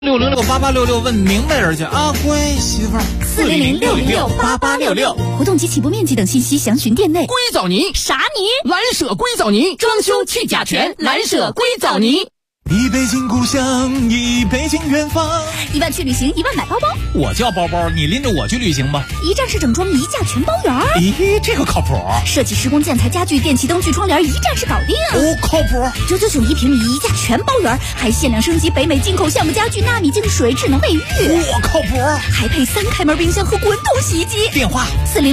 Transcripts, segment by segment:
6006866问明白人去啊，乖媳妇儿。 400-606-8866，活动及起步面积等信息详询店内。 硅藻泥啥泥？ 蓝舍硅藻泥，装修去甲醛，蓝舍硅藻泥。 一北京故乡，一北京远方。 1万去旅行，1万买包包。 我叫包包，你拎着我去旅行吧。 一站式整装，一价全包圆。 咦，这个靠谱。 设计施工建材家具电器灯具窗帘，一站式搞定。 哦，靠谱。 999一平米，一价全包圆，还限量升级北美进口橡木家具纳米净水智能卫浴。 我靠谱。 还配3开门冰箱和滚筒洗衣机。 电话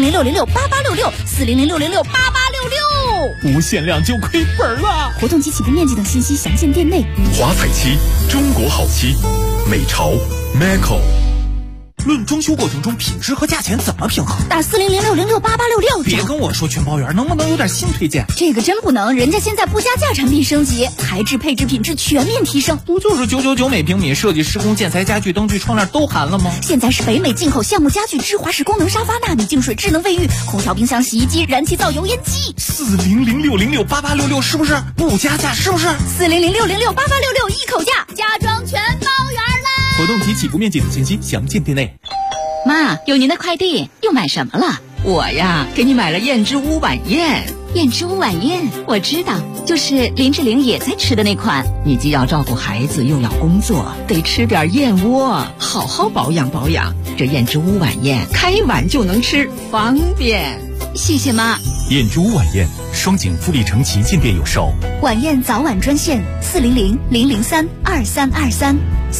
400-606-8866，400-606-8866。 不限量就亏本了。 活动及起步面积等信息详见店内。 华彩漆，中国好漆，美潮 Maco。 论装修过程中品质和价钱怎么平衡？ 打400-606-8866。 别跟我说全包圆，能不能有点新推荐？ 这个真不能，人家现在不加价产品升级，材质配置品质全面提升。 不就是999每平米，设计施工建材家具灯具窗帘都含了吗？ 现在是北美进口橡木家具、芝华士功能沙发、纳米净水智能卫浴、空调冰箱洗衣机、燃气灶油烟机。 400-606-8866是不是不加价？是不是 400-606-8866一口价，家装全包圆啦！ 活动及起步面积等信息详见店内。 妈，有您的快递，又买什么了？ 我呀，给你买了燕之屋晚宴。 燕之屋晚宴，我知道，就是林志玲也在吃的那款。 你既要照顾孩子，又要工作，得吃点燕窝，好好保养保养。这燕之屋晚宴，开碗就能吃，方便。 谢谢妈。 燕之屋晚宴，双井富力城旗舰店有售。 晚宴早晚专线400-003-2323。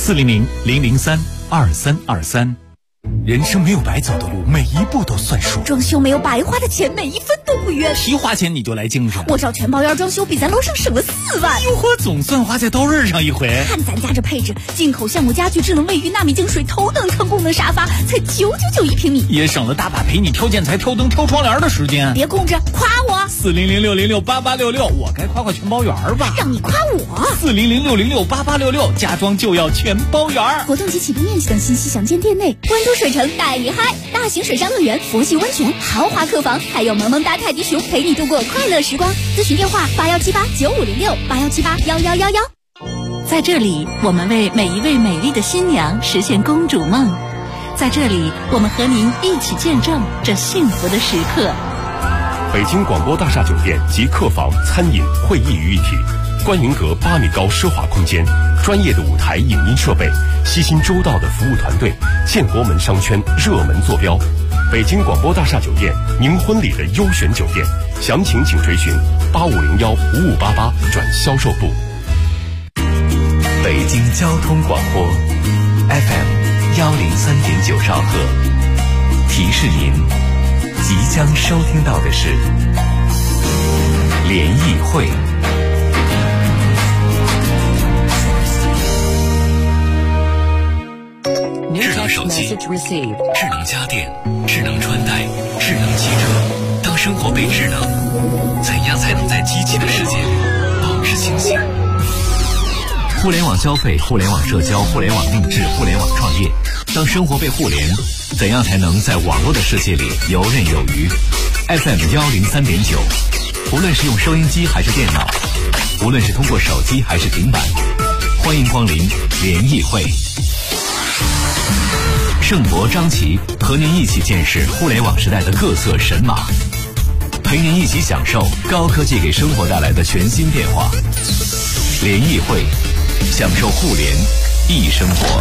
400-003-2323。人生没有白走的路，每一步都算数。 装修没有白花的钱，每一分都不冤。 提花钱你就来精神， 我找全包圆装修，比咱楼上省了4万。 哟呵，总算花在刀刃上一回。 看咱家这配置，进口橡木家具、智能卫浴、纳米净水、头等舱功能沙发，才999一平米， 也省了大把陪你挑建材、挑灯、挑窗帘的时间。 别空着，夸我。 400-606-8866，我该夸夸全包圆吧？ 让你夸我。 400-606-8866，家装就要全包圆。 活动及起步面积等信息详见店内。关都水城带你嗨，大型水上乐园、佛系温泉、豪华客房，还有萌萌哒泰迪熊陪你度过快乐时光。咨询电话81789506，81781111。 在这里，我们为每一位美丽的新娘实现公主梦。在这里，我们和您一起见证这幸福的时刻。 北京广播大厦酒店集客房、餐饮、会议于一体，观云阁8米高奢华空间，专业的舞台影音设备，悉心周到的服务团队，建国门商圈热门坐标。北京广播大厦酒店，您婚礼的优选酒店，详情请追询8501-5588转销售部。 北京交通广播 FM103.9兆赫，提示您即将收听到的是联谊会。智能手机、智能家电、智能穿戴、智能汽车，当生活被智能，怎样才能在机器的世界里保持清醒？互联网消费、互联网社交、互联网定制、互联网创业，当生活被互联，怎样才能在网络的世界里游刃有余？ FM103.9，无论是用收音机还是电脑，无论是通过手机还是平板，欢迎光临联谊会。盛博、张琪和您一起见识互联网时代的各色神马，陪您一起享受高科技给生活带来的全新变化。联谊会，享受互联易生活。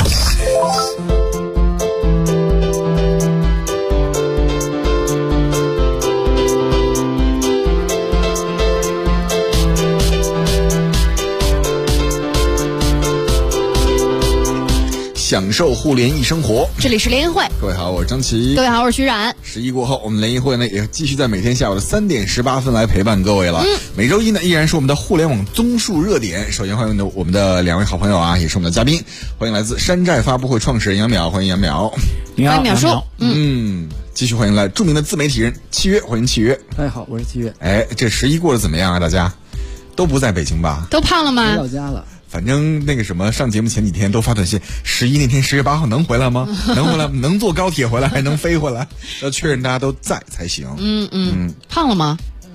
享受互联易生活， 这里是联谊会。 各位好，我是张琪。 各位好，我是徐冉。 11过后，我们联谊会呢也继续在每天下午的3点18分来陪伴各位了。每周一呢依然是我们的互联网综述热点。首先欢迎我们的2位好朋友啊，也是我们的嘉宾，欢迎来自山寨发布会创始人杨淼，欢迎杨淼。 你好，淼叔。 继续欢迎来著名的自媒体人契约，欢迎契约。 大家好，我是契约。 这11过得怎么样啊？大家都不在北京吧？ 都胖了吗？ 回老家了。 反正那个什么，上节目前几天都发短信，11那天10月8号能回来吗？能回来，能坐高铁回来，还能飞回来，要确认大家都在才行。 胖了吗？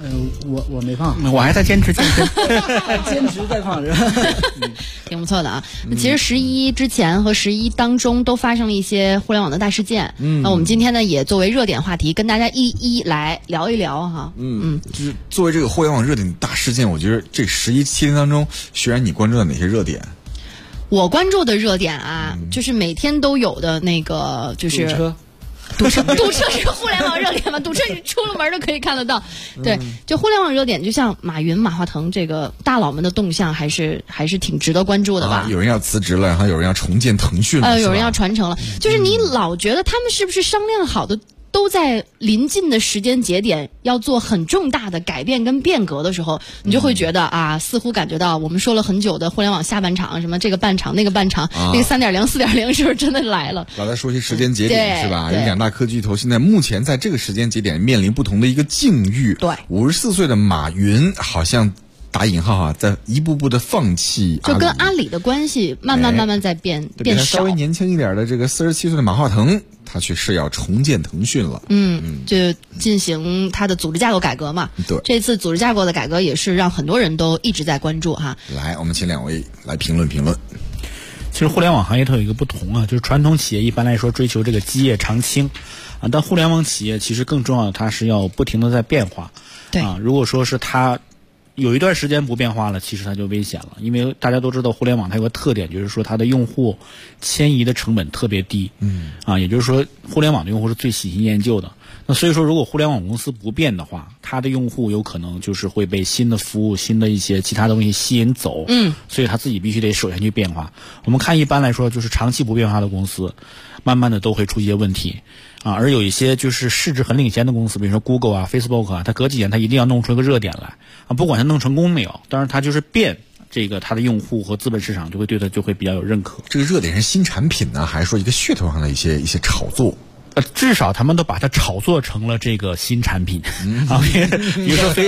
我没胖， 我还在坚持健身， 坚持在胖是吧？ 挺不错的啊。其实11之前和11当中都发生了一些互联网的大事件。那我们今天呢也作为热点话题，跟大家一一来聊一聊哈。 就是作为这个互联网热点大事件，我觉得这11、7天当中，徐然你关注了哪些热点？ 我关注的热点啊，就是每天都有的那个，就是堵车是互联网热点吗？堵车你出了门都可以看得到。对，就互联网热点，就像马云、马化腾这个大佬们的动向，还是挺值得关注的吧？ 有人要辞职了，然后有人要重建腾讯了， 有人要传承了。就是你老觉得他们是不是商量好的？都在临近的时间节点要做很重大的改变跟变革的时候，你就会觉得啊，似乎感觉到我们说了很久的互联网下半场，什么这个半场那个半场，那个3.0、4.0是不是真的来了？ 老在说些时间节点是吧？有两大科技巨头现在目前在这个时间节点面临不同的一个境遇。 对 ，54岁的马云好像打引号啊，在一步步的放弃就跟阿里的关系慢慢在变少。 稍微年轻一点的这个47岁的马化腾，他却是要重建腾讯了。 就进行他的组织架构改革嘛。 对， 这次组织架构的改革也是让很多人都一直在关注哈。 来，我们请两位来评论。 其实互联网行业它有一个不同啊，就是传统企业一般来说追求这个基业长青啊，但互联网企业其实更重要的，它是要不停的在变化。 对啊，如果说是它有一段时间不变化了，其实它就危险了，因为大家都知道互联网它有个特点，就是说它的用户迁移的成本特别低。也就是说互联网的用户是最喜新厌旧的。那所以说如果互联网公司不变的话，它的用户有可能就是会被新的服务、新的一些其他的东西吸引走。所以它自己必须得首先去变化。我们看一般来说就是长期不变化的公司，慢慢的都会出一些问题。而有一些就是市值很领先的公司，比如说 Google 啊、Facebook 啊，它隔几年它一定要弄出一个热点来啊，不管它弄成功没有，当然它就是变，这个它的用户和资本市场就会对它就会比较有认可。 这个热点是新产品呢，还是说一个噱头上的一些炒作？ 至少他们都把它炒作成了这个新产品。比如说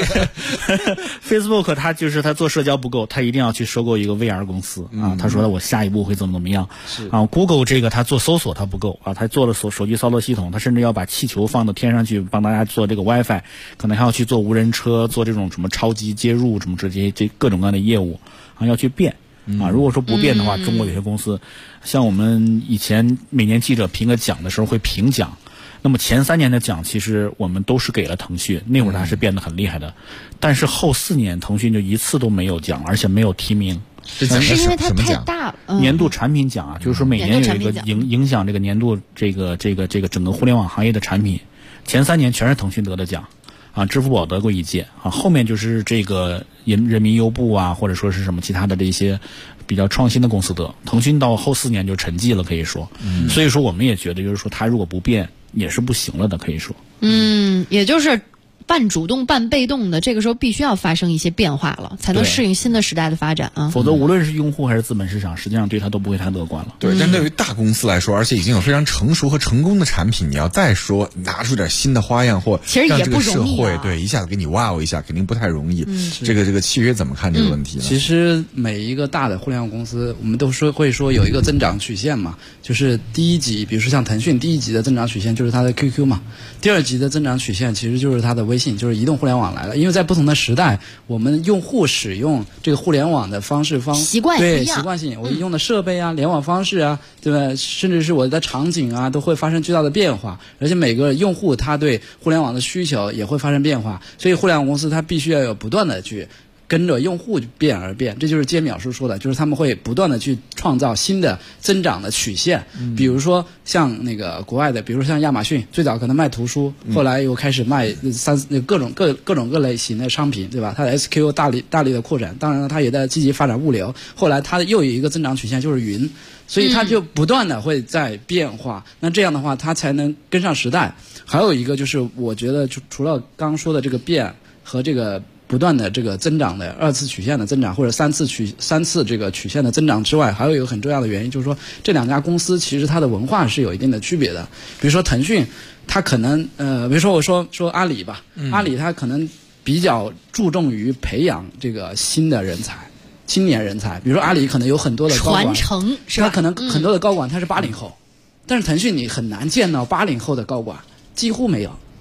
Facebook 它就是它做社交不够，它一定要去收购一个 VR 公司啊。他说我下一步会怎么样啊。Google 这个它做搜索它不够啊，它做了手机操作系统，它甚至要把气球放到天上去帮大家做这个 WiFi， 可能还要去做无人车，做这种什么超级接入什么这各种各样的业务啊，要去变。如果说不变的话，中国有些公司，像我们以前每年记者评个奖的时候会评奖，那么前3年的奖其实我们都是给了腾讯，那会儿它是变得很厉害的，但是后4年腾讯就一次都没有奖，而且没有提名。 是因为它太大了。 年度产品奖啊，就是说每年有一个影响这个年度这个整个互联网行业的产品，前3年全是腾讯得的奖。支付宝得过1届啊，后面就是这个人民优步啊，或者说是什么其他的这些比较创新的公司得。腾讯到后4年就沉寂了，可以说。所以说我们也觉得，就是说它如果不变也是不行了的，可以说。 也就是半主动半被动的，这个时候必须要发生一些变化了，才能适应新的时代的发展啊。 否则无论是用户还是资本市场，实际上对它都不会太乐观了。 对，但对于大公司来说，而且已经有非常成熟和成功的产品，你要再说拿出点新的花样或其实也不容易让这个社会对一下子给你哇哦一下，肯定不太容易。这个契约怎么看这个问题呢？ 其实每一个大的互联网公司，我们都会说有一个增长曲线嘛，就是第一级，比如说像腾讯，第一级的增长曲线就是它的 QQ 嘛，第二级的增长曲线其实就是它的微信，就是移动互联网来了。因为在不同的时代，我们用户使用这个互联网的习惯不一样， 习惯性，我用的设备啊、联网方式啊，对吧？甚至是我的场景啊，都会发生巨大的变化。而且每个用户他对互联网的需求也会发生变化，所以互联网公司它必须要有不断的去跟着用户变而变，这就是揭淼叔说的，就是他们会不断的去创造新的增长的曲线。比如说像那个国外的，比如说像亚马逊，最早可能卖图书，后来又开始卖各种各类型的商品，对吧？它的 SKU 大力的扩展，当然了，它也在积极发展物流。后来它又有一个增长曲线，就是云，所以它就不断的会在变化。那这样的话，它才能跟上时代。还有一个就是，我觉得除了刚刚说的这个变和这个不断的这个增长的2次曲线的增长，或者3次这个曲线的增长之外，还有一个很重要的原因，就是说这两家公司其实它的文化是有一定的区别的。比如说腾讯，它可能比如说我说阿里吧，阿里它可能比较注重于培养这个新的人才、青年人才。比如说阿里可能有很多的高管传承，是吧？ 它可能很多的高管他是80后，但是腾讯你很难见到80后的高管，几乎没有。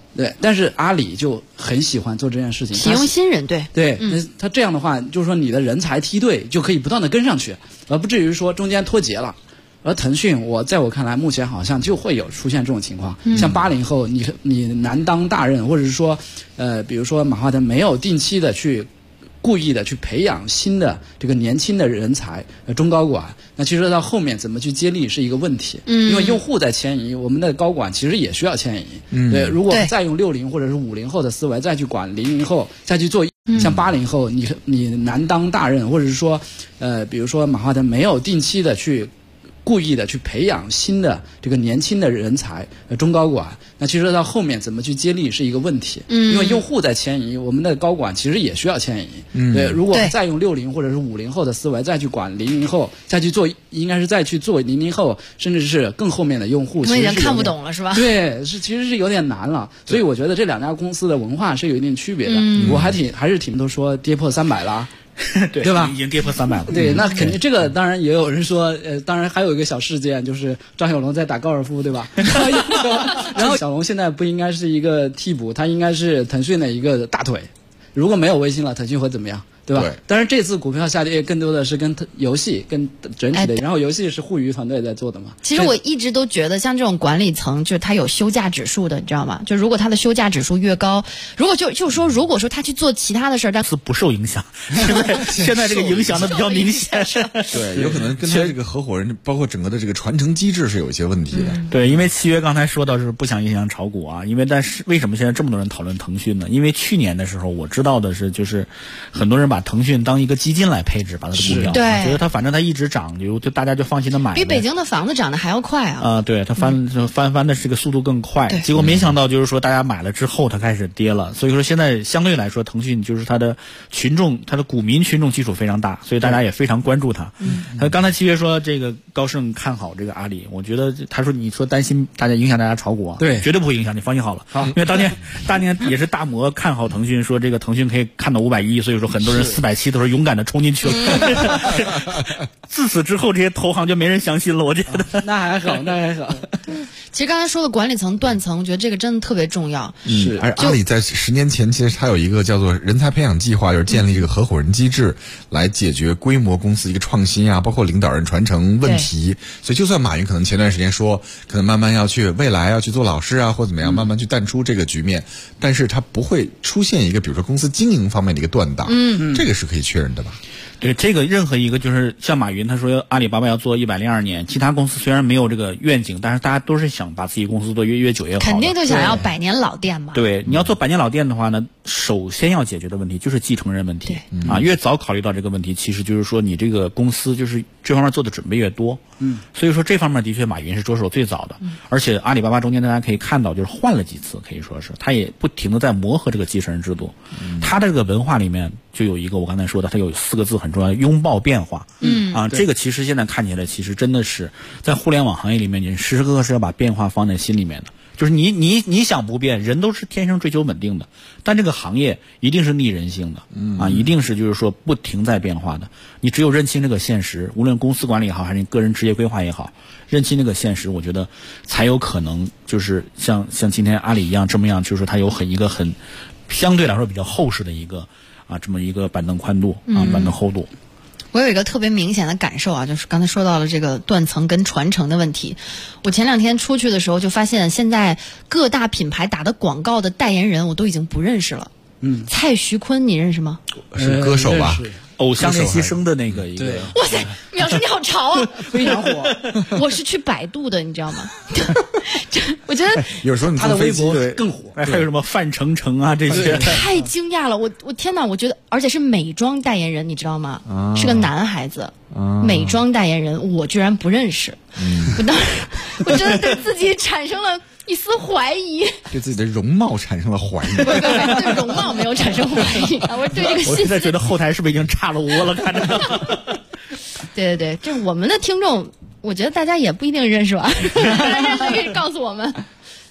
对，但是阿里就很喜欢做这件事情， 启用新人，对对，那他这样的话，就是说你的人才梯队就可以不断的跟上去，而不至于说中间脱节了。而腾讯，在我看来，目前好像就会有出现这种情况，像80后，你难当大任，或者是说，比如说马化腾没有定期的去故意的去培养新的这个年轻的人才，中高管，那其实到后面怎么去接力是一个问题，因为用户在迁移，我们的高管其实也需要迁移，对，如果再用60或者是50后的思维再去管00后，再去做。像80后，你难当大任，或者是说，比如说马化腾没有定期的去故意的去培养新的这个年轻的人才，中高管，那其实到后面怎么去接力是一个问题，因为用户在迁移，我们的高管其实也需要迁移，对，如果再用60或者是50后的思维再去管00后，再去做，应该是再去做00后，甚至是更后面的用户， 我已经看不懂了，是吧？ 对，其实是有点难了，所以我觉得这两家公司的文化是有一定区别的，我还是挺都说跌破300了。 对吧？ 已经跌破300了。 对，那肯定这个当然也有人说，当然还有一个小事件，就是张小龙在打高尔夫，对吧？然后小龙现在不应该是一个替补，他应该是腾讯的一个大腿。如果没有微信了，腾讯会怎么样？对吧？但是这次股票下跌更多的是跟游戏、跟整体的，然后游戏是互娱团队在做的嘛。 其实我一直都觉得，像这种管理层，就是他有休假指数的，你知道吗？就如果他的休假指数越高，如果如果说他去做其他的事儿，但是不受影响。现在这个影响的比较明显。 对，有可能跟他这个合伙人，包括整个的这个传承机制是有一些问题的。 对，因为契约刚才说到是不想影响炒股啊，但是为什么现在这么多人讨论腾讯呢？因为去年的时候我知道的是，就是很多人把腾讯当一个基金来配置，把它的股票， 对， 觉得它反正它一直涨，就大家就放心的买。 比北京的房子涨得还要快啊！ 对，它翻的这个速度更快。结果没想到就是说大家买了之后，它开始跌了。所以说现在相对来说，腾讯就是它的股民群众基础非常大，所以大家也非常关注它。刚才契约说这个高盛看好这个阿里，我觉得他说你说担心大家影响大家炒股啊， 对， 绝对不会影响，你放心好了。因为当年也是大摩看好腾讯，说这个腾讯可以看到510，所以说很多人470都是勇敢的冲进去了。自此之后，这些投行就没人相信了，我觉得。 那还好。 其实刚才说的管理层断层，我觉得这个真的特别重要。 是，而阿里在10年前，其实它有一个叫做人才培养计划，就是建立这个合伙人机制，来解决规模公司一个创新啊，包括领导人传承问题。所以，就算马云可能前段时间说，可能慢慢未来要去做老师啊，或怎么样，慢慢去淡出这个局面，但是它不会出现一个，比如说公司经营方面的一个断档。这个是可以确认的吧？ 对，这个任何一个就是像马云他说阿里巴巴要做102年，其他公司虽然没有这个愿景，但是大家都是想把自己公司做越久越好， 肯定就想要100年老店嘛。 对，你要做100年老店的话呢，首先要解决的问题就是继承人问题啊。越早考虑到这个问题，其实就是说你这个公司就是这方面做的准备越多。所以说这方面的确马云是着手最早的，而且阿里巴巴中间大家可以看到，就是换了几次，可以说是他也不停的在磨合这个继承人制度。他的这个文化里面就有一个我刚才说的，它有4个字很重要，拥抱变化。这个其实现在看起来，其实真的是在互联网行业里面，你时时刻刻是要把变化放在心里面的。就是你想不变，人都是天生追求稳定的，但这个行业一定是逆人性的，一定是就是说不停在变化的。你只有认清这个现实，无论公司管理也好，还是你个人职业规划也好，认清这个现实，我觉得才有可能就是像今天阿里一样这么样，就是说它有一个很相对来说比较厚实的一个这么一个板凳宽度板凳厚度。 我有一个特别明显的感受啊，就是刚才说到了这个断层跟传承的问题。我前2天出去的时候就发现，现在各大品牌打的广告的代言人我都已经不认识了。蔡徐坤你认识吗？ 是歌手吧？ 偶像练习生的那个一个。 哇塞，淼叔你好潮啊！ 非常火。 我是去百度的，你知道吗？我觉得有时候他的微博更火。 还有什么范丞丞啊这些， 太惊讶了！我天哪！我觉得，而且是美妆代言人，你知道吗？是个男孩子，美妆代言人，我居然不认识。我真的对自己产生了一丝怀疑， 对自己的容貌产生了怀疑。 对容貌没有产生怀疑，我对这个信息。 我现在觉得后台是不是已经炸了窝了？看着。 对，这我们的听众，我觉得大家也不一定认识吧，认识可以告诉我们。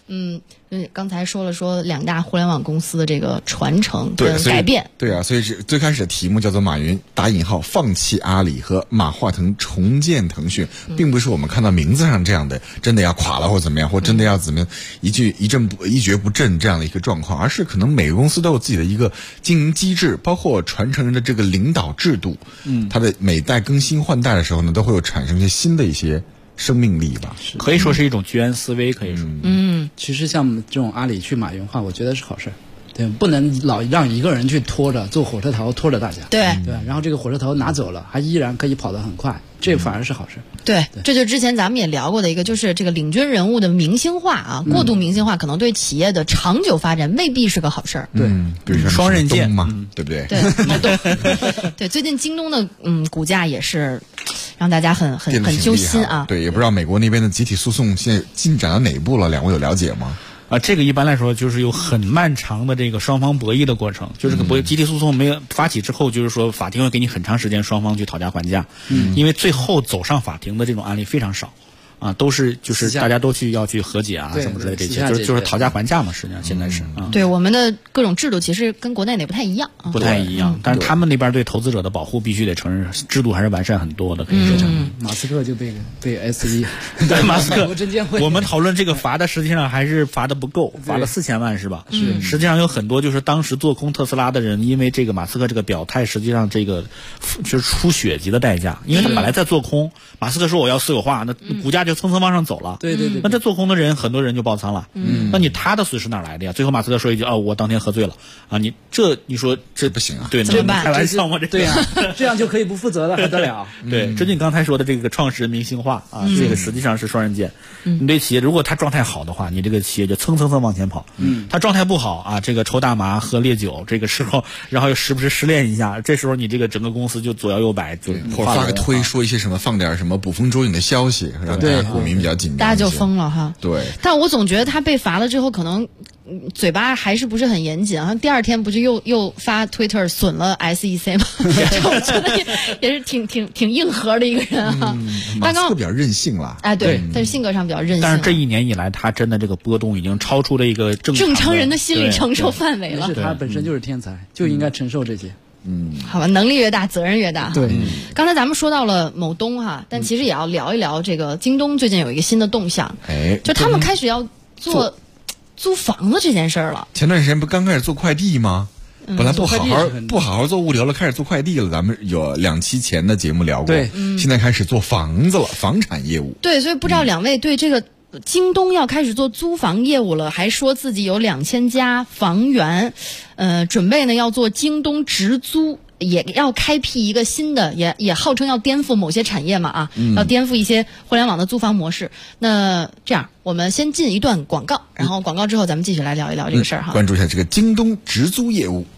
刚才说两大互联网公司的这个传承跟改变。 对啊，所以是最开始的题目叫做马云打引号放弃阿里和马化腾重建腾讯，并不是我们看到名字上这样的真的要垮了或怎么样，或真的要怎么样一蹶不振这样的一个状况，而是可能每个公司都有自己的一个经营机制，包括传承人的这个领导制度，它的每代更新换代的时候呢，都会有产生一些新的一些生命力吧， 可以说是一种居安思危，可以说。 其实像这种阿里去马云化，我觉得是好事。对，不能老让一个人去拖着做火车头，拖着大家。 对， 然后这个火车头拿走了，还依然可以跑得很快，这反而是好事。 对，这就之前咱们也聊过的一个，就是这个领军人物的明星化啊，过度明星化可能对企业的长久发展未必是个好事儿。 对，比如说双刃剑嘛，对不对？ 对，对，最近京东的股价也是让大家很揪心啊。 对，也不知道美国那边的集体诉讼现在进展到哪一步了，两位有了解吗？ 这个一般来说就是有很漫长的这个双方博弈的过程，就是集体诉讼没有发起之后，就是说法庭会给你很长时间双方去讨价还价，因为最后走上法庭的这种案例非常少。都是就是大家都要去和解啊什么之类的，这些就是讨价还价嘛，实际上现在是对我们的各种制度其实跟国内也不太一样， 不太一样，但是他们那边对投资者的保护必须得承认，制度还是完善很多的，可以说。 马斯克就被 S1 对马斯克，我们讨论这个罚的实际上还是罚的不够，罚了4000万是吧？是，实际上有很多就是当时做空特斯拉的人，因为这个马斯克这个表态，实际上这个就是出血级的代价，因为他本来在做空，马斯克说我要私有化，那股价就蹭蹭往上走了。 对， 那这做空的人很多人就爆仓了。那他的损失哪来的呀？最后马斯克说一句我当天喝醉了啊！你说这不行啊？ 对， 怎么办？ 开玩笑吗？ 对呀，这样就可以不负责了，还得了？ 对，这就你刚才说的这个创始人明星化啊，这个实际上是双刃剑。你对企业，如果他状态好的话，你这个企业就蹭蹭往前跑。他状态不好啊，这个抽大麻喝烈酒，这个时候，然后又时不时失恋一下，这时候你这个整个公司就左摇右摆，就或者发个推说一些什么，放点什么捕风捉影的消息，让大家股民比较紧张， 大家就疯了哈。 对， 但我总觉得他被罚了之后，可能嘴巴还是不是很严谨啊？第二天不就又发 Twitter 损了 SEC 吗？我觉得也是挺硬核的一个人啊。 马斯克比较任性了， 对，但是性格上比较任性。 但是这1年以来，他真的这个波动已经超出了一个正常人的心理承受范围了。 是他本身就是天才，就应该承受这些。 好吧，能力越大，责任越大。 对， 刚才咱们说到了某东哈，但其实也要聊一聊这个京东最近有一个新的动向，就他们开始要做租房子这件事儿了。 前段时间不刚开始做快递吗？本来不好好做物流了，开始做快递了。咱们有2期前的节目聊过， 对， 现在开始做房子了，房产业务。 对，所以不知道两位对这个京东要开始做租房业务了，还说自己有2000家房源，准备呢要做京东直租，也要开辟一个新的，也号称要颠覆某些产业嘛要颠覆一些互联网的租房模式。那这样，我们先进一段广告，然后广告之后咱们继续来聊一聊这个事儿哈。 关注一下这个京东直租业务。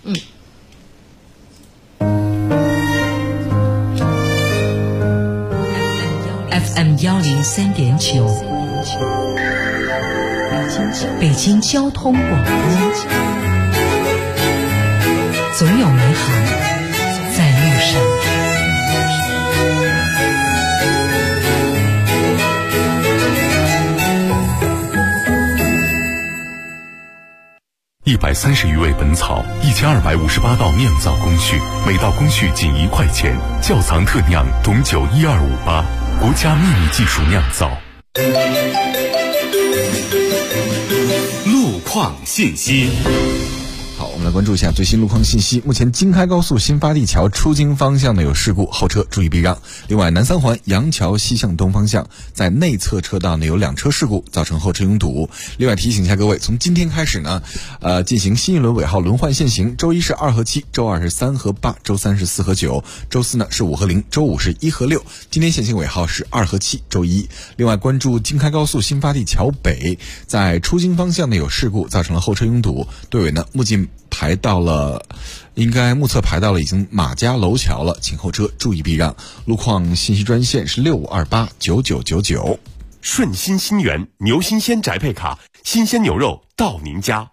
FM 103.9，北京交通广播，总有美好在路上。 130余味本草，1258道酿造工序，每道工序仅1块钱。窖藏特酿董酒12588，国家秘密技术酿造。 路况信息。 好，我们来关注一下最新路况信息。目前京开高速新发地桥出京方向呢有事故，后车注意避让。另外，南三环杨桥西向东方向在内侧车道呢有2车事故，造成后车拥堵。另外提醒一下各位，从今天开始呢，进行新一轮尾号轮换限行。周一是2和7，周二是3和8，周三是4和9，周四呢是5和0，周五是1和6。今天限行尾号是2和7，周一。另外关注京开高速新发地桥北，在出京方向呢有事故，造成了后车拥堵。队尾呢目测排到了已经马家楼桥了，请后车注意避让。路况信息专线是65289999。 顺心新源牛新鲜宅配卡，新鲜牛肉到您家。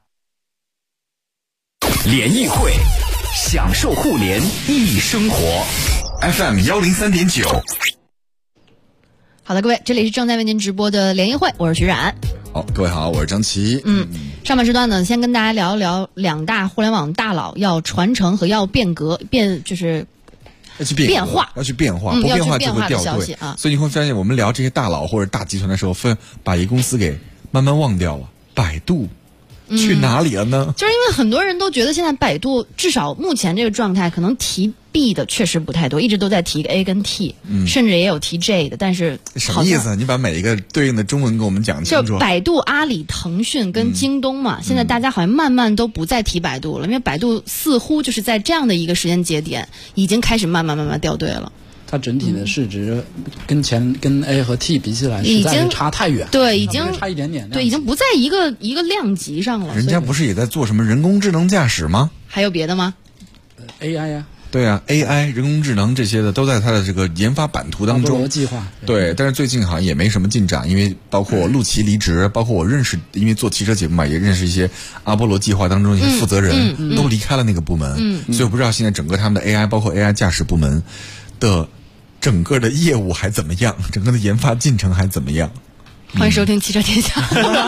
联谊会，享受互联易生活。 FM 103.9。 好的，各位，这里是正在为您直播的联谊会，我是徐冉。 好，各位好，我是张琪。 上半时段呢，先跟大家聊一聊2大互联网大佬要传承和要变革，就是要去变化，不变化就会掉队啊。 所以你会发现，我们聊这些大佬或者大集团的时候，把一个公司给慢慢忘掉了。百度去哪里了呢？ 就是因为很多人都觉得现在百度至少目前这个状态，可能提 B 的确实不太多，一直都在提 A 跟 T，甚至也有提 J 的，但是什么意思？你把每一个对应的中文给我们讲清楚。 就百度、阿里、腾讯跟京东嘛，现在大家好像慢慢都不再提百度了，因为百度似乎就是在这样的一个时间节点，已经开始慢慢掉队了。 它整体的市值跟 A 和 T 比起来，实在是差太远。 对，已经差一点点。 对，已经不在一个量级上了。 人家不是也在做什么人工智能驾驶吗？ 还有别的吗 ？AI 呀。 对啊 ，AI 人工智能这些的都在它的这个研发版图当中。 计划。 对，但是最近好像也没什么进展，因为包括陆琪离职，包括我认识，因为做汽车节目嘛，也认识一些阿波罗计划当中一些负责人，都离开了那个部门。所以我不知道现在整个他们的 AI， 包括 AI 驾驶部门的整个的业务还怎么样，整个的研发进程还怎么样。 欢迎收听汽车天下。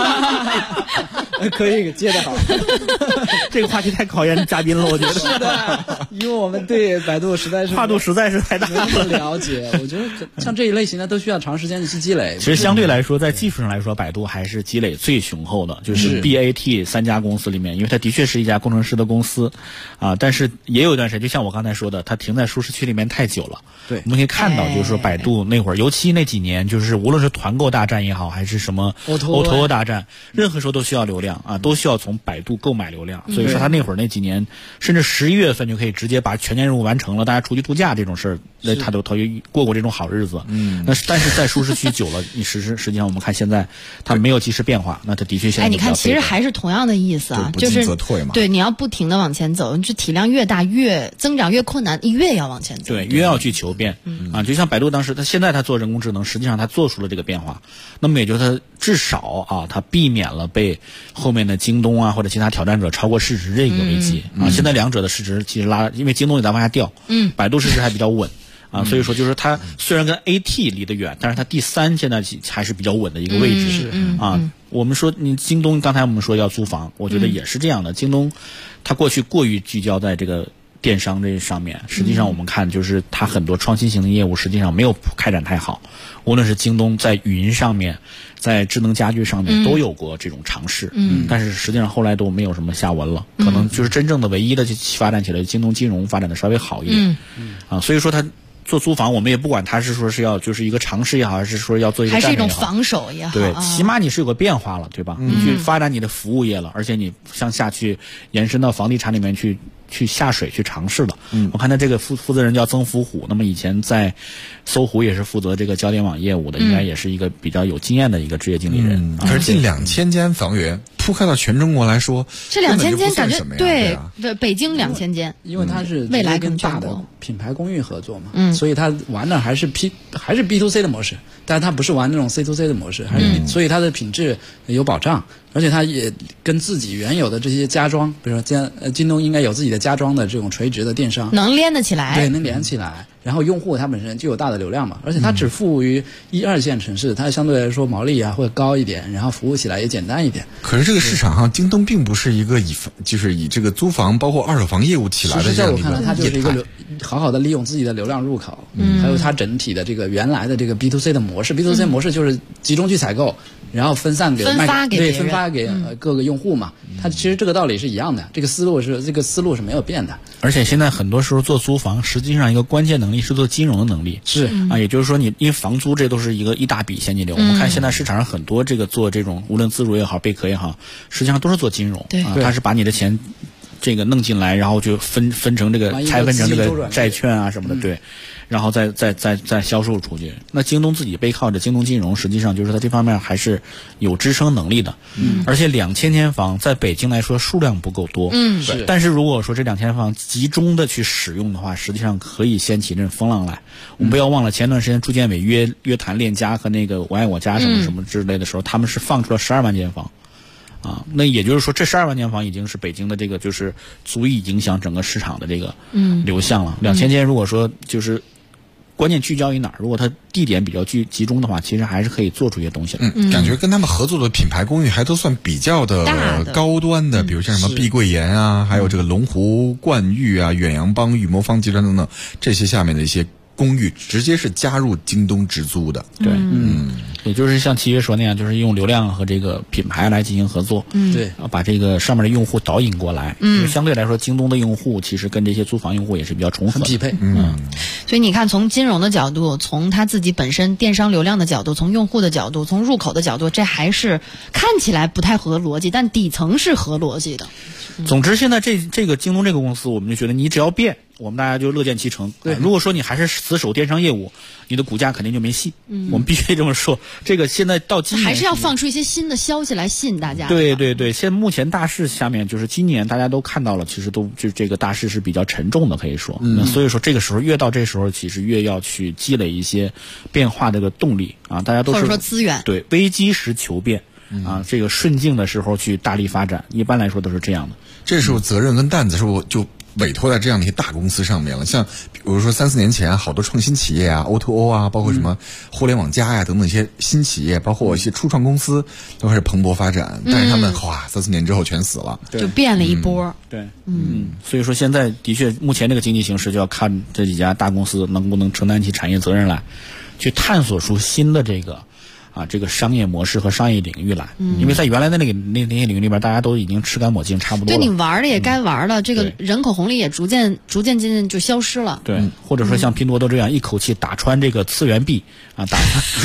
可以接得好。 这个话题太考验嘉宾了，我觉得。 是的，因为我们对百度实在是跨度实在是太大了。 了解，我觉得像这一类型的都需要长时间的去积累。 其实相对来说，在技术上来说，百度还是积累最雄厚的，就是 BAT 3家公司里面，因为它的确是一家工程师的公司啊，但是也有一段时间，就像我刚才说的，它停在舒适区里面太久了。 对， 我们可以看到，就是说百度那会儿，尤其那几年，就是无论是团购大战也好，还是什么 O2O 大战，任何时候都需要流量啊，都需要从百度购买流量。所以说，他那会儿那几年，甚至11月份就可以直接把全年任务完成了，大家出去度假这种事儿，那他都过过这种好日子。那但是在舒适区久了，你实际上我们看现在它没有及时变化，那它的确现在你看，其实还是同样的意思啊，就是则退嘛。 对，你要不停的往前走，这体量越大，越增长越困难，你越要往前走。 对，越要去求变啊！就像百度当时，现在做人工智能，实际上它做出了这个变化，那么也就是它至少啊，它避免了被后面的京东啊或者其他挑战者超过市值这个危机啊。现在两者的市值其实因为京东也在往下掉，百度市值还比较稳啊，所以说就是它虽然跟 AT 离得远，但是它第3现在还是比较稳的一个位置啊。我们说你京东，刚才我们说要租房，我觉得也是这样的。京东它过去过于聚焦在这个电商这上面，实际上我们看就是它很多创新型的业务实际上没有开展太好，无论是京东在语音上面，在智能家居上面都有过这种尝试，但是实际上后来都没有什么下文了，可能就是真正的唯一的发展起来，京东金融发展的稍微好一点，所以说它做租房，我们也不管它是说是要就是一个尝试也好，还是说要做一个战略也好， 还是一种防守也好， 对，起码你是有个变化了，对吧？你去发展你的服务业了，而且你向下去延伸到房地产里面去下水去尝试了。我看他这个负责人叫曾福虎，那么以前在搜狐也是负责这个交点网业务的，应该也是一个比较有经验的一个职业经理人。 而近2000间房源铺开到全中国来说， 这2000间感觉对，北京2000间， 因为它是未来跟大的品牌公寓合作嘛，所以它玩的还是 B to C 的模式，但是它不是玩那种 C to C 的模式，所以它的品质有保障。而且它也跟自己原有的这些家装，比如说京东应该有自己的家装的这种垂直的电商， 能连得起来， 对，能连起来。然后用户它本身就有大的流量嘛，而且它只服务于1、2线城市，它相对来说毛利啊会高一点，然后服务起来也简单一点。 可是这个市场上，京东并不是一个就是以这个租房包括二手房业务起来的这样一个业态。 在我看来，它就是一个好好的利用自己的流量入口，还有它整体的这个原来的这个 B to C 的模式。B to C 模式就是集中去采购，然后分发给各个用户嘛。它其实这个道理是一样的，这个思路是没有变的。 而且现在很多时候做租房，实际上一个关键能力是做金融的能力。 是啊，也就是说因为房租这都是一大笔现金流。我们看现在市场上很多做这种无论自如也好贝壳也好，实际上都是做金融。 对啊，他是把你的钱这个弄进来，然后就分成这个拆分成这个债券啊什么的，对。然后再销售出去。那京东自己背靠着京东金融，实际上就是它这方面还是有支撑能力的。而且2000间房在北京来说数量不够多。 是。 但是如果说这2000间房集中的去使用的话，实际上可以掀起一阵风浪来。我们不要忘了前段时间住建委约谈链家和那个我爱我家什么什么之类的时候，他们是放出了12万间房。啊，那也就是说，这12万间房已经是北京的这个就是足以影响整个市场的这个流向了。2000间如果说就是关键聚焦于哪儿？如果它地点比较集中的话，其实还是可以做出一些东西来。 感觉跟他们合作的品牌公寓还都算比较的高端的，比如像什么碧桂园啊，还有这个龙湖冠寓啊、远洋帮、裕谋方集团等等这些下面的一些公寓，直接是加入京东直租的。 对，也就是像契约说那样，就是用流量和这个品牌来进行合作， 对， 把这个上面的用户导引过来。相对来说，京东的用户其实跟这些租房用户也是比较重合的， 很匹配。 所以你看，从金融的角度，从他自己本身电商流量的角度，从用户的角度，从入口的角度，这还是看起来不太合逻辑，但底层是合逻辑的。 总之，现在这个京东这个公司，我们就觉得你只要变，我们大家就乐见其成。对，如果说你还是死守电商业务，你的股价肯定就没戏。我们必须这么说。这个现在到今年还是要放出一些新的消息来吸引大家。 对对对，现在目前大势下面就是今年大家都看到了，其实都就这个大势是比较沉重的，可以说。那所以说这个时候越到这时候，其实越要去积累一些变化这个动力啊，大家都是或者说资源。 对，危机时求变。这个顺境的时候去大力发展，一般来说都是这样的。 这时候责任跟担子是不是就委托在这样的一些大公司上面了？像比如说3-4年前好多创新企业啊 O2O 啊，包括什么互联网加呀等等一些新企业，包括一些初创公司都开始蓬勃发展，但是他们3-4年之后全死了， 就变了一波。 对，所以说现在的确目前这个经济形势就要看这几家大公司能不能承担起产业责任来，去探索出新的这个商业模式和商业领域来，因为在原来的那些领域里边，大家都已经吃干抹净差不多了。 对，你玩的也该玩了，这个人口红利也逐渐就消失了。 对，或者说像拼多多这样一口气打穿这个次元壁啊，打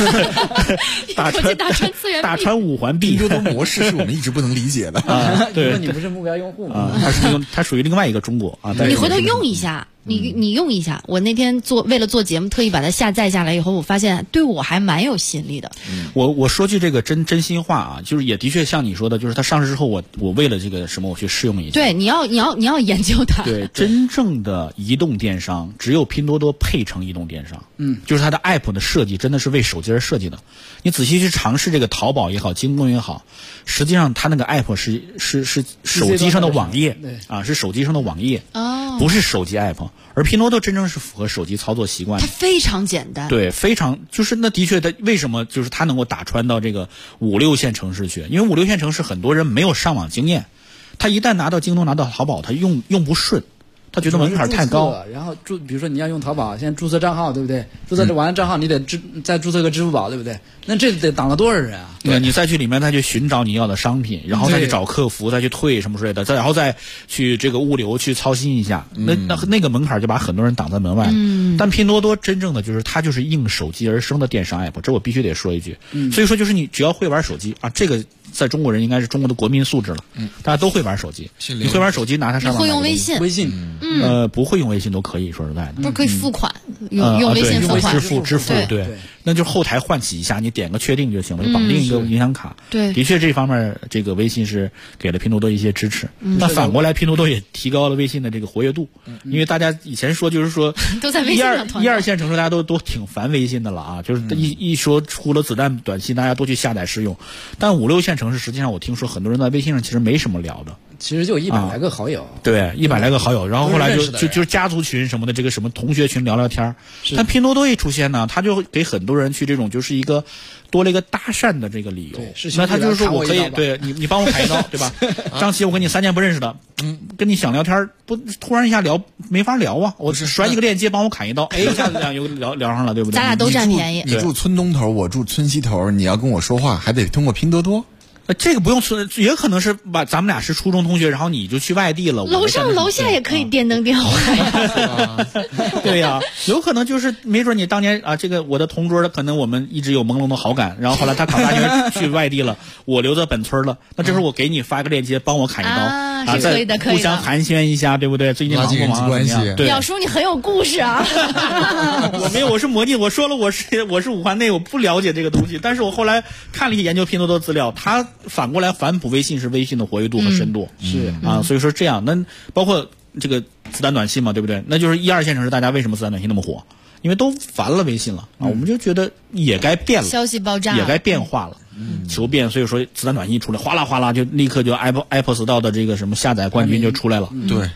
穿5环壁。 拼多多模式是我们一直不能理解的啊。对， 你不是目标用户啊，它属于另外一个中国啊。 你回头用一下。你用一下，我那天为了做节目，特意把它下载下来以后，我发现对我还蛮有吸引力的。 我说句这个真心话啊，就是也的确像你说的，就是它上市之后，我为了这个什么，我去试用一下。 对，你要研究它。 对，真正的移动电商只有拼多多配成移动电商。就是它的 app 的设计真的是为手机而设计的。你仔细去尝试这个淘宝也好，京东也好，实际上它那个 app 是手机上的网页啊，是手机上的网页不是手机 app。而拼多多真正是符合手机操作习惯的， 它非常简单。 对，非常就是那的确，它为什么就是它能够打穿到这个5-6线城市去？因为5-6线城市很多人没有上网经验，他一旦拿到京东、拿到淘宝，他用不顺。他觉得门槛太高， 然后比如说你要用淘宝，现在注册账号，对不对？注册完了账号，你得再注册个支付宝，对不对？那这得挡了多少人啊？ 对，你再去里面再去寻找你要的商品，然后再去找客服，再去退什么之类的，然后再去这个物流去操心一下，那个门槛就把很多人挡在门外。但拼多多真正的就是它就是应手机而生的电商 app， 这我必须得说一句。所以说就是你只要会玩手机啊，这个在中国人应该是中国的国民素质了。大家都会玩手机，你会玩手机拿它上网。 会用微信？ 不会用微信都可以，说实在的。 不是可以付款，用微信付款支付，对，那就后台唤起一下，你点个确定就行了，就绑定一个银行卡。 对， 的确这方面这个微信是给了拼多多一些支持。那反过来，拼多多也提高了微信的这个活跃度，因为大家以前说就是说都在微信上一二线城市大家都挺烦微信的了啊，就是一说出了子弹短信，大家都去下载试用。但5-6线城市实际上我听说很多人在微信上其实没什么聊的。 其实就100来个好友， 对，100来个好友，然后后来就是家族群什么的，这个什么同学群聊聊天。但拼多多一出现呢，他就给很多人去这种就是一个多了一个搭讪的这个理由。那他就是说我可以对你帮我砍一刀，对吧？张琪，我跟你3年不认识的，跟你想聊天不突然一下没法聊啊，我甩一个链接帮我砍一刀，哎，一下子又聊上了，对不对？ 咱俩都占便宜。 你住村东头，我住村西头，你要跟我说话还得通过拼多多。 这个不用也可能是咱们俩是初中同学，然后你就去外地了， 楼上楼下也可以电灯电话呀。 对呀，有可能就是没准你当年啊，这个我的同桌的可能我们一直有朦胧的好感，然后后来他考大学去外地了，我留在本村了，那这时候我给你发个链接，帮我砍一刀啊，可以的，可以的， 互相寒暄一下，对不对？最近忙不忙？ 关系。 对， 表叔你很有故事啊。 我没有，我是魔镜，我说了我是五环内，我不了解这个东西，但是我后来看了一些研究拼多多资料，他反过来反哺微信是微信的活跃度和深度， 是啊，所以说这样，那包括这个子弹短信嘛，对不对？那就是1-2线城市大家为什么子弹短信那么火？因为都烦了微信了啊，我们就觉得也该变了， 消息爆炸也该变化了，求变，所以说子弹短信一出来，哗啦哗啦就立刻就 Apple Store 的这个什么下载冠军就出来了， 对。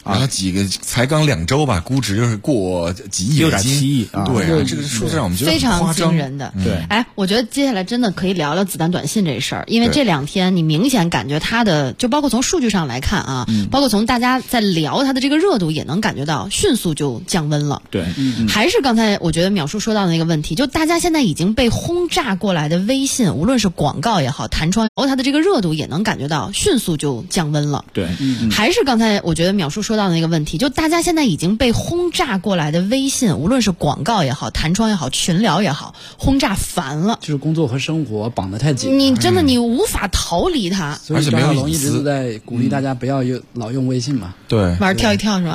然后才刚2周吧，估值就是过几亿美金， 6.7亿啊！ 对啊，这个数字让我们觉得非常夸张惊人的。 对， 哎，我觉得接下来真的可以聊聊子弹短信这事儿，因为这2天你明显感觉它的，就包括从数据上来看啊，包括从大家在聊它的这个热度，也能感觉到迅速就降温了。 对， 还是刚才我觉得淼叔说到的那个问题，就大家现在已经被轰炸过来的微信，无论是广告也好，弹窗，它的这个热度也能感觉到迅速就降温了。 对， 还是刚才我觉得淼叔说到的那个问题，就大家现在已经被轰炸过来的微信，无论是广告也好，弹窗也好，群聊也好，轰炸烦了。 就是工作和生活绑得太紧， 你真的你无法逃离它。 所以张小龙一直都在鼓励大家不要老用微信嘛。 对， 玩跳一跳是吧？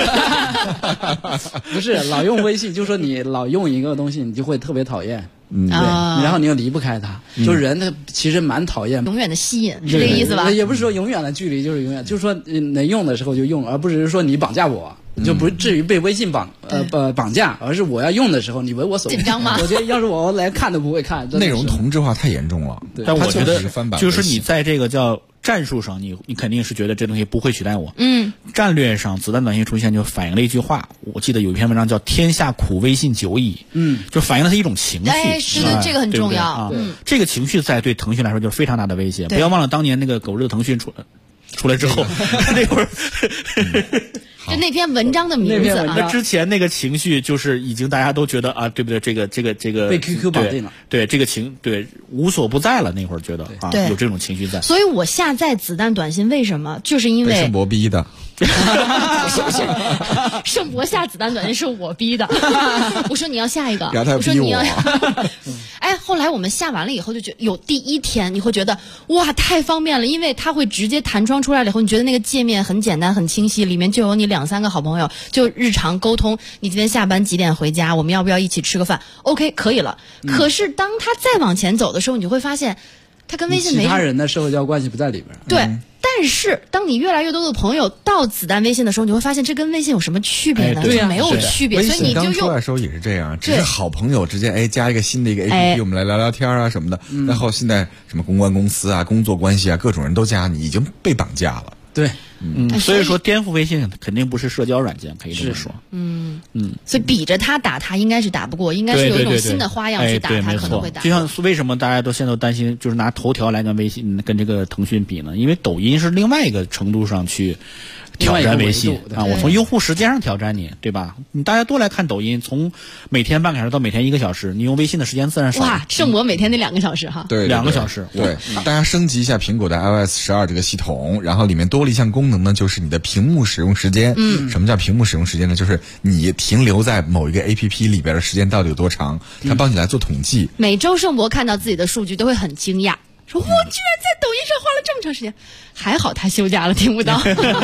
不是老用微信，就说你老用一个东西，你就会特别讨厌。对，然后你又离不开它，就人他其实蛮讨厌永远的吸引，是这个意思吧？ 也不是说永远的距离，就是永远，就是说能用的时候就用，而不是说你绑架我。就不至于被微信绑架，而是我要用的时候你为我所紧张吗？ 我觉得要是我来看都不会看， 内容同质化太严重了。 但我觉得就是你你在这个叫战术上，你肯定是觉得这东西不会取代我。战略上，子弹短信出现就反映了一句话，我记得有一篇文章叫“天下苦微信久矣”，就反映的是一种情绪。 哎，是的，这个很重要啊。这个情绪在对腾讯来说就是非常大的威胁。不要忘了当年那个狗日的腾讯出来之后，那会儿。 就那篇文章的名字啊， 那之前那个情绪就是已经大家都觉得啊，对不对？这个被 QQ 绑定了， 对这个无所不在了。那会儿觉得啊，有这种情绪在。 所以我下载子弹短信为什么？就是因为盛博逼的， 是不是？盛博下子弹短信是我逼的。我说你要下一个， 我说你要。哎，后来我们下完了以后就觉得有第一天你会觉得哇太方便了，因为它会直接弹窗出来了以后，你觉得那个界面很简单很清晰，里面就有你2-3个好朋友，就日常沟通，你今天下班几点回家，我们要不要一起吃个饭 ？OK 可以了。可是当它再往前走的时候，你就会发现，它跟微信没其他人的社交关系不在里边。 对。但是，当你越来越多的朋友到子弹微信的时候，你会发现这跟微信有什么区别呢？ 对呀，没有区别。所以你就刚出来的时候也是这样，只是好朋友之间加一个新的一个 APP，我们来聊聊天啊什么的。然后现在什么公关公司啊、工作关系啊，各种人都加你，已经被绑架了。 对， 所以说颠覆微信肯定不是社交软件，可以这么说。 所以比着他打他应该是打不过，应该是有一种新的花样去打他，可能会打。 就像为什么大家都现在都担心，就是拿头条来跟微信跟这个腾讯比呢？因为抖音是另外一个程度上去挑战微信啊，我从用户时间上挑战你，对吧？你大家都来看抖音，从每天半个小时到每天1个小时，你用微信的时间自然少。 哇，盛博每天那2个小时哈， 对 ，2个小时。 对，大家升级一下苹果的 iOS 12这个系统，然后里面多了一项功能呢，就是你的屏幕使用时间。什么叫屏幕使用时间呢？就是你停留在某一个 APP 里边的时间到底有多长，它帮你来做统计。 每周盛博看到自己的数据都会很惊讶。说我居然在抖音上花了这么长时间，还好他休假了，听不到。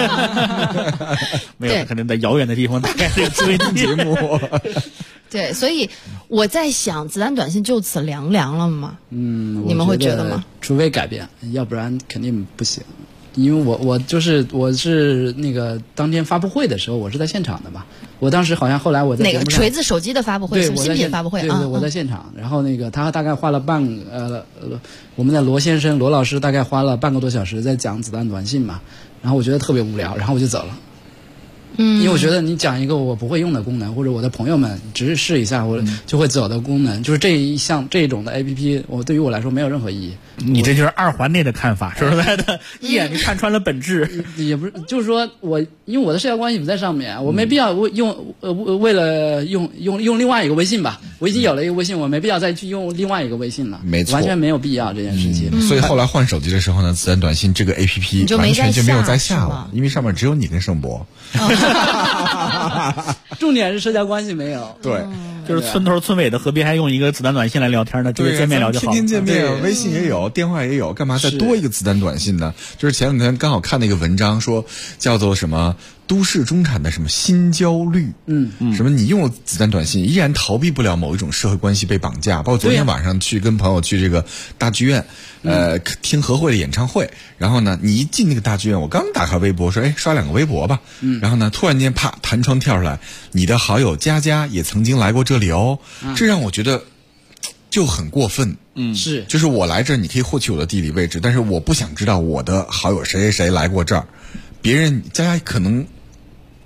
没有，可能在遥远的地方大概这个追节目。 对，所以我在想，子弹短信就此凉了吗？你们会觉得吗？ 除非改变，要不然肯定不行。因为我是那个当天发布会的时候，我是在现场的嘛。我当时好像后来我在哪个锤子手机的发布会，什么新品发布会？ 对，我在现场。然后那个他大概花了我们的罗老师大概花了半个多小时在讲子弹短信嘛。然后我觉得特别无聊，然后我就走了。因为我觉得你讲一个我不会用的功能，或者我的朋友们只是试一下我就会走的功能，就是这种的 APP， 对于我来说没有任何意义。 你这就是2环内的看法，说实在的，一眼就看穿了本质。 也不是，就是说因为我的社交关系不在上面，我没必要为了用另外一个微信吧，我已经有了一个微信，我没必要再去用另外一个微信了， 没错， 完全没有必要这件事情。 所以后来换手机的时候呢，子弹短信这个 APP 完全就没有再下了，因为上面只有你跟盛博。 重点是社交关系没有。 对。 就是村头村尾的，何必还用一个子弹短信来聊天呢？直接见面聊就好了。 天天见面，微信也有，电话也有，干嘛再多一个子弹短信呢？就是前两天刚好看那个文章，说叫做什么都市中产的什么新焦虑，什么你用了子弹短信依然逃避不了某一种社会关系被绑架。包括昨天晚上去跟朋友去这个大剧院，听何慧的演唱会，然后呢，你一进那个大剧院，我刚打开微博说，刷2个微博吧，然后呢，突然间啪弹窗跳出来，你的好友佳佳也曾经来过这里哦，这让我觉得就很过分。 是， 就是我来这儿，你可以获取我的地理位置，但是我不想知道我的好友谁谁谁来过这儿。别人佳佳可能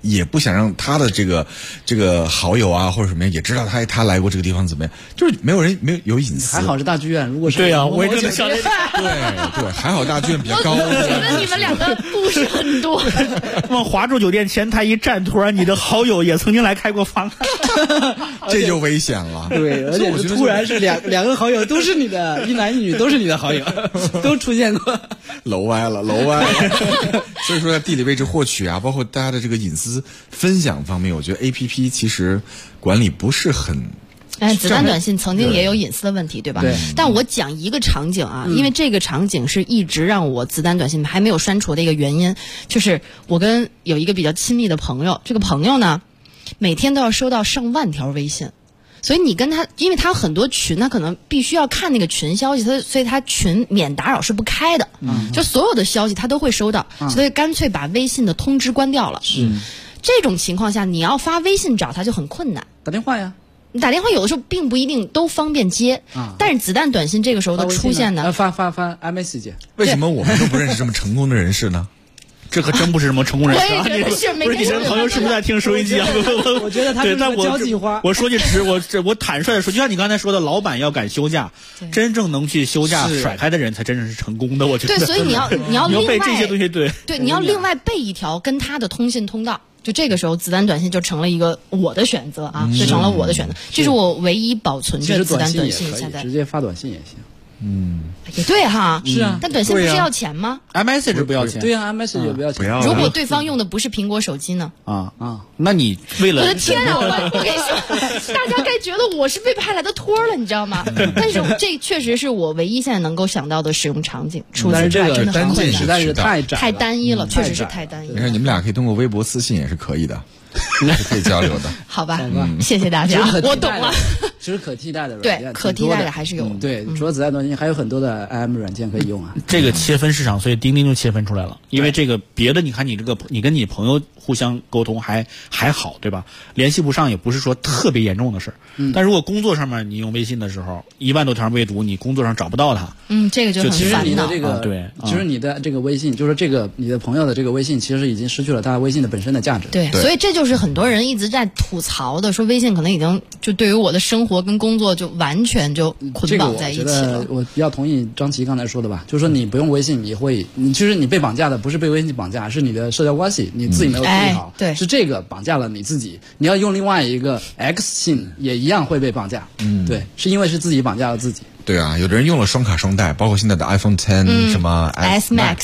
也不想让他的这个好友啊或者什么呀也知道他来过这个地方怎么样，就是没有隐私。 还好是大剧院，如果是对啊，我也真的想对，还好大剧院比较高。 我觉得你们两个故事很多。 往华住酒店前台一站，突然你的好友也曾经来开过房， 这就危险了。 对，而且突然是两个好友都是你的，一男一女都是你的好友，都出现过。 楼歪了。所以说在地理位置获取啊，包括大家的这个隐私分享方面，我觉得 APP 其实管理不是很。 子弹短信曾经也有隐私的问题，对吧？ 对。 但我讲一个场景啊，因为这个场景是一直让我子弹短信还没有删除的一个原因，就是我跟有一个比较亲密的朋友，这个朋友呢，每天都要收到上万条微信。所以你跟他，因为他有很多群，他可能必须要看那个群消息，所以他群免打扰是不开的，就所有的消息他都会收到，所以干脆把微信的通知关掉了。这种情况下，你要发微信找他就很困难。 打电话呀， 你打电话有的时候并不一定都方便接，但是子弹短信这个时候的出现呢， 发 iMessage。 为什么我们都不认识这么成功的人士呢？ 这可真不是什么成功人士啊！ 我也觉得是， 不是你这朋友是不是在听收音机啊？ 我觉得他是个交际花。 我说句我坦率的说，就像你刚才说的，老板要敢休假，真正能去休假甩开的人才真正是成功的。我觉得对，所以你要另外背这些东西，对， 你要另外备一条跟他的通信通道。就这个时候，子弹短信就成了一个我的选择啊，就成了我的选择。这是我唯一保存着子弹短信现在。 直接发短信也行。 也对哈， 是啊， 但短信不是要钱吗 ？iMessage 不要钱。 对啊 ，iMessage 也不要钱。 如果对方用的不是苹果手机呢？ 那你为了我的天啊！我跟你说，大家该觉得我是被派来的托了，你知道吗？但是这确实是我唯一现在能够想到的使用场景。除此之外，真的很困难， 实在是太单一了，确实是太单一了。 你看，你们俩可以通过微博私信也是可以的。是可以交流的。 好吧，谢谢大家，我懂了。 其实可替代的软件， 对，可替代的还是有。 对，除了子弹短信，还有很多的 IM 软件可以用啊。 这个切分市场，所以钉钉就切分出来了。因为这个别的，你看你跟你朋友互相沟通还好，对吧？联系不上也不是说特别严重的事儿。但如果工作上面你用微信的时候，1万多条未读，你工作上找不到它， 这个就很烦恼。 对，其实你的这个微信，就是这个你的朋友的这个微信，其实已经失去了它微信的本身的价值。 对，所以这就是很多人一直在吐槽的，说微信可能已经就对于我的生活跟工作就完全就捆绑在一起了。 我比较同意张琪刚才说的吧，就是说你不用微信，其实你被绑架的不是被微信绑架，是你的社交关系你自己没有处理好， 对， 是这个绑架了你自己。你要用另外一个 X 信也一样会被绑架，对，是因为是自己绑架了自己。 对啊，有的人用了双卡双待，包括现在的 iPhone X 什么 S Max。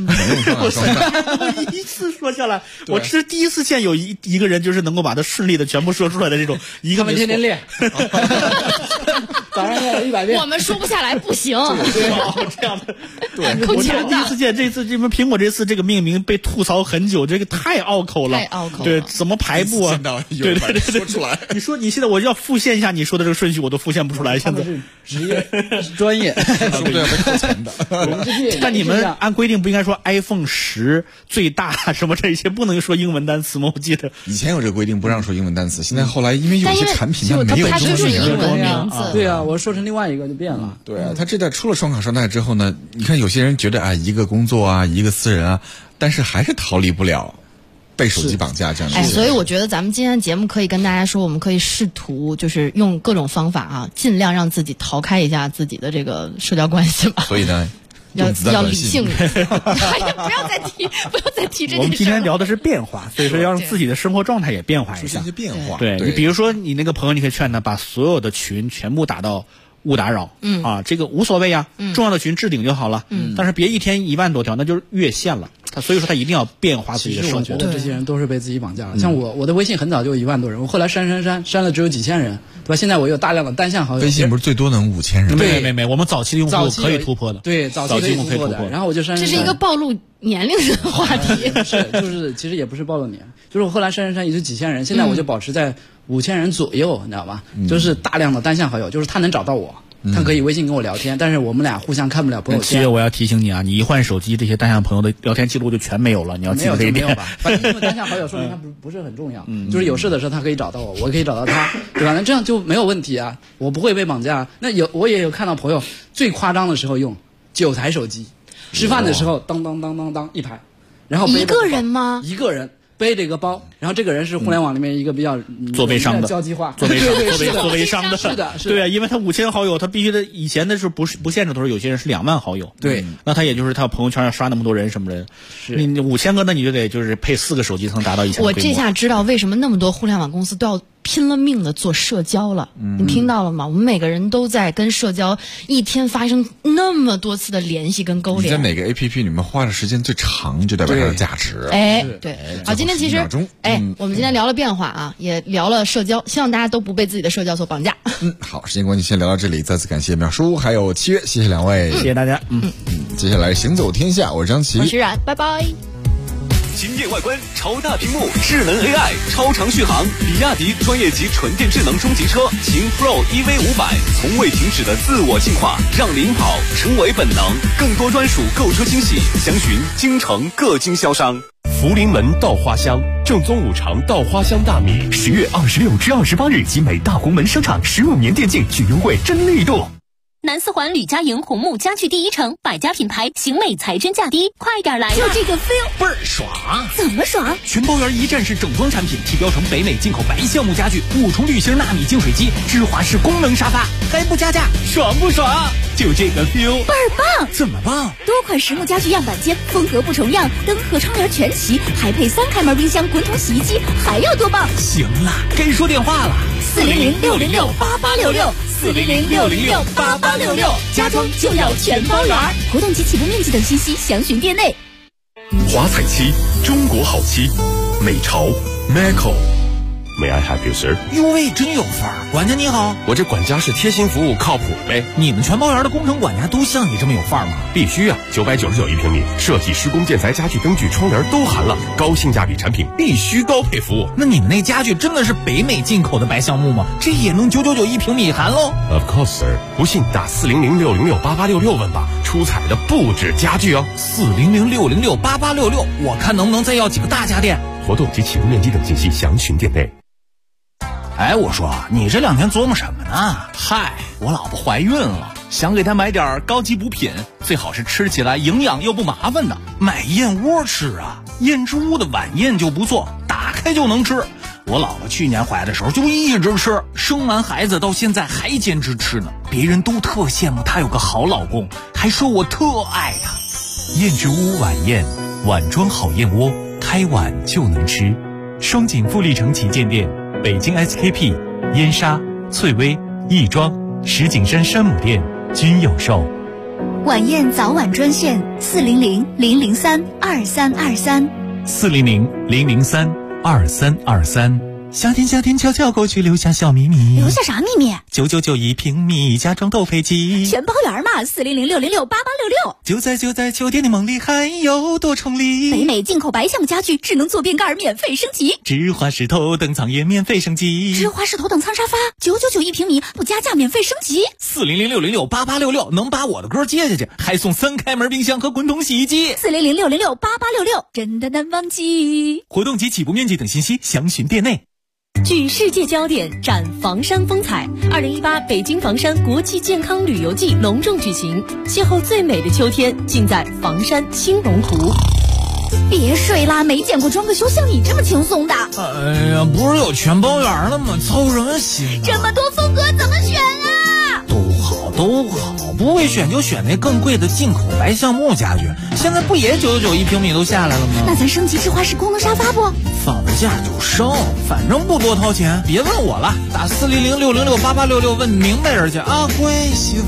我一次说下来，我是第一次见有一个人就是能够把它顺利的全部说出来的这种一个。 他们天天练，早上练了100遍。 我们说不下来不行。 这样的，对，我第一次见这次苹果这次这个命名被吐槽很久，这个太拗口了， 太拗口了。 对，怎么排布啊？对，说出来。你现在我要复现一下你说的这个顺序，我都复现不出来。现在是职业专业， 说不定要被扣钱的。 但你们按规定不应该说 iPhone 10最大什么这些不能说英文单词吗？我记得以前有这个规定不让说英文单词，现在后来因为有些产品它没有它就是英文名字。 对啊，我说成另外一个就变了。 对啊，它这代出了双卡双待之后呢，你看有些人觉得啊，一个工作啊，一个私人啊，但是还是逃离不了被手机绑架这样的。 所以我觉得咱们今天节目可以跟大家说，我们可以试图就是用各种方法啊，尽量让自己逃开一下自己的这个社交关系吧。 所以呢， 要理性。哎呀，不要再提这件事。 我们今天聊的是变化，所以说要让自己的生活状态也变化一下。 变化。 对，你比如说你那个朋友，你可以劝他把所有的群全部打到勿打扰，这个无所谓啊，重要的群置顶就好了，但是别一天1万多条，那就是越线了。所以说他一定要变化自己的生活。 其实我觉得这些人都是被自己绑架了。像我的微信很早就有1万多人，我后来删了只有几千人，对吧？现在我有大量的单向好友。 微信不是最多能5000人吗？ 没，我们早期的用户可以突破的。 对，早期可以突破的。然后我就删。 这是一个暴露年龄的话题。 就是其实也不是暴露年，就是我后来删也就几千人，现在我就保持在5000人左右，你知道吗？就是大量的单向好友，就是他能找到我。他可以微信跟我聊天，但是我们俩互相看不了朋友圈。 7月我要提醒你啊，你一换手机，这些单向朋友的聊天记录就全没有了。你要记得这一点。 没有吧？反正因为单向好友说明他不是很重要，就是有事的时候他可以找到我，我可以找到他，对吧？那这样就没有问题啊，我不会被绑架。那我也有看到朋友最夸张的时候用9台手机，吃饭的时候当当当当当一排，然后一个人吗？ 一个人。 背着一个包，然后这个人是互联网里面一个比较做微商的交际化， 做微商的， 是的， 对啊，因为他5000好友，他必须得以前的是不限制多少，有些人是2万好友， 对， 那他也就是他朋友圈要刷那么多人什么的，你5000个，那你就得就是配4个手机才能达到1000个。 我这下知道为什么那么多互联网公司都要拼了命的做社交了，你听到了吗？我们每个人都在跟社交一天发生那么多次的联系跟勾连。 你在哪个 APP 里面花的时间最长，就代表它的价值。 对。好，今天其实我们今天聊了变化啊，也聊了社交，希望大家都不被自己的社交所绑架。 好，时间关系先聊到这里，再次感谢淼叔还有7月，谢谢两位， 谢谢大家。 接下来行走天下，我是张琪， 我是冉，拜拜。 惊艳外观，超大屏幕，智能 AI， 超长续航，比亚迪专业级纯电智能中级车秦 Pro EV500，从未停止的自我进化，让领跑成为本能。更多专属购车惊喜，详询京城各经销商。 福临门稻花香，正宗五常稻花香大米，10月26至28日，集美大红门商场15年电竞举优惠真力度。 南四环吕家营红木家具第一城，百家品牌，行美才真价低，快点来呀！ 就这个 feel 倍儿爽！ 怎么爽？ 全包圆一站式整装产品，提标成北美进口白橡木家具，5重铝芯纳米净水机，芝华士功能沙发，还不加价，爽不爽？就这个 feel 倍儿棒！ 怎么棒？ 多款实木家具样板间，风格不重样，灯和窗帘全齐，还配3开门冰箱、滚筒洗衣机，还要多棒？ 行了，该说电话了 ，400-606-8866，400-606-8866，家装就要全包圆。活动及起步面积等信息详询店内。 华彩漆，中国好漆，美潮 Macco。May I help you, sir？ 哟喂，真有范儿！管家你好， 我这管家是贴心服务，靠谱呗。 你们全包圆的工程管家都像你这么有范儿吗？ 必须啊，999一平米，设计、施工、建材、家具、灯具、窗帘都含了，高性价比产品必须高配服务。 那你们那家具真的是北美进口的白橡木吗？这也能999一平米含喽 ？Of course, sir。不信打400-606-8866问吧，出彩的不止家具哦。 400-606-8866，我看能不能再要几个大家电。 活动及起步面积等信息详询店内。 哎，我说你这2天琢磨什么呢？嗨，我老婆怀孕了，想给她买点高级补品，最好是吃起来营养又不麻烦的。买燕窝吃啊，燕之屋的晚宴就不错，打开就能吃。我老婆去年怀的时候就一直吃，生完孩子到现在还坚持吃呢。别人都特羡慕她有个好老公，还说我特爱她。 燕之屋晚宴，碗装好燕窝，开碗就能吃。双井富力城旗舰店。北京 SKP、燕莎、翠微、亦庄、石景山山姆店均有售。 晚宴早晚专线400-003-2323 400-003-2323。夏天悄悄过去，留下小秘密。 留下啥秘密 ？999一平米，家装都配齐， 全包圆嘛！400-606-8866。 就在酒店的梦里，还有多重礼。 北美进口白橡木家具，智能坐便盖免费升级， 芝华士头等舱也免费升级， 芝华士头等舱沙发999一平米，不加价免费升级。 400-606-8866能把我的歌接下去，还送3开门冰箱和滚筒洗衣机。 400-606-8866，真的难忘记。 活动及起步面积等信息详询店内。 聚世界焦点，展房山风采。2018北京房山国际健康旅游季隆重举行，邂逅最美的秋天，尽在房山青龙湖。 别睡啦，没见过装个修像你这么轻松的。 哎呀，不是有全包圆了吗？操什么心啊？ 这么多风格怎么选啊？ 都好，不会选就选那更贵的进口白橡木家具。现在不也999一平米都下来了吗？ 那咱升级芝华士功能沙发不？ 放了假就升，反正不多掏钱。别问我了，打400-606-8866问明白人去啊，乖媳妇。